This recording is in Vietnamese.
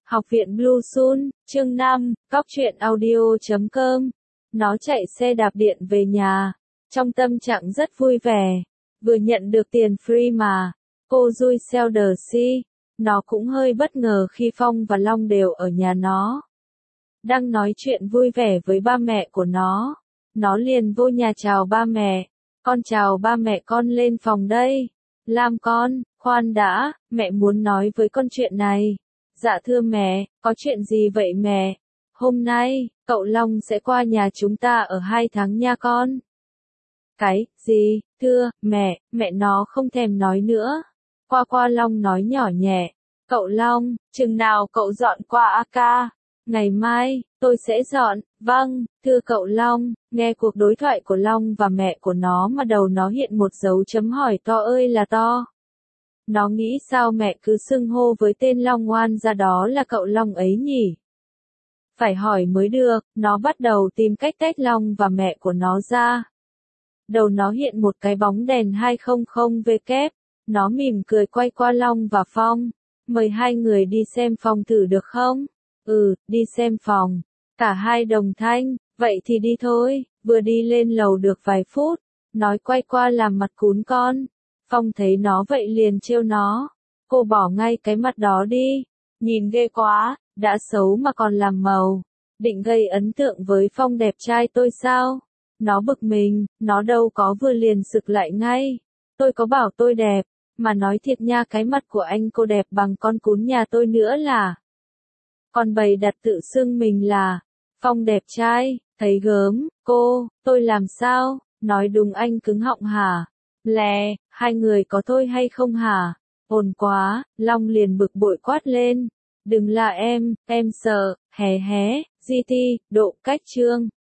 Học viện Blue Sun, chương 5, Cóc truyện audio.com. Nó chạy xe đạp điện về nhà, trong tâm trạng rất vui vẻ, vừa nhận được tiền free mà. Cô Dui Selders, nó cũng hơi bất ngờ khi Phong và Long đều ở nhà nó. Đang nói chuyện vui vẻ với ba mẹ của nó liền vô nhà chào ba mẹ. Con chào ba mẹ, con lên phòng đây. Lam con, khoan đã, mẹ muốn nói với con chuyện này. Dạ thưa mẹ, có chuyện gì vậy mẹ? Hôm nay, cậu Long sẽ qua nhà chúng ta ở 2 tháng nha con. Cái, gì, thưa, mẹ nó không thèm nói nữa. Qua Long nói nhỏ nhẹ. Cậu Long, chừng nào cậu dọn qua AK? Ngày mai, tôi sẽ dọn, vâng, thưa cậu Long. Nghe cuộc đối thoại của Long và mẹ của nó mà đầu nó hiện một dấu chấm hỏi to ơi là to. Nó nghĩ sao mẹ cứ xưng hô với tên Long oan ra đó là cậu Long ấy nhỉ? Phải hỏi mới được, nó bắt đầu tìm cách tách Long và mẹ của nó ra. Đầu nó hiện một cái bóng đèn 200W, nó mỉm cười quay qua Long và Phong. Mời hai người đi xem phòng thử được không? Đi xem phòng. Cả hai đồng thanh, vậy thì đi thôi. Vừa đi lên lầu được vài phút, nói quay qua làm mặt cún con. Phong thấy nó vậy liền trêu nó. Cô bỏ ngay cái mặt đó đi. Nhìn ghê quá, đã xấu mà còn làm màu. Định gây ấn tượng với Phong đẹp trai tôi sao? Nó bực mình, nó đâu có vừa liền sực lại ngay. Tôi có bảo tôi đẹp, mà nói thiệt nha, cái mặt của anh cô đẹp bằng con cún nhà tôi nữa là. Còn bày đặt tự xưng mình là Phong đẹp trai, thấy gớm, tôi làm sao? Nói đúng anh cứng họng hả? Lè, hai người có thôi hay không hả? Ồn quá, Long liền bực bội quát lên. Đừng là em sợ, hé, GT, độ cách chương.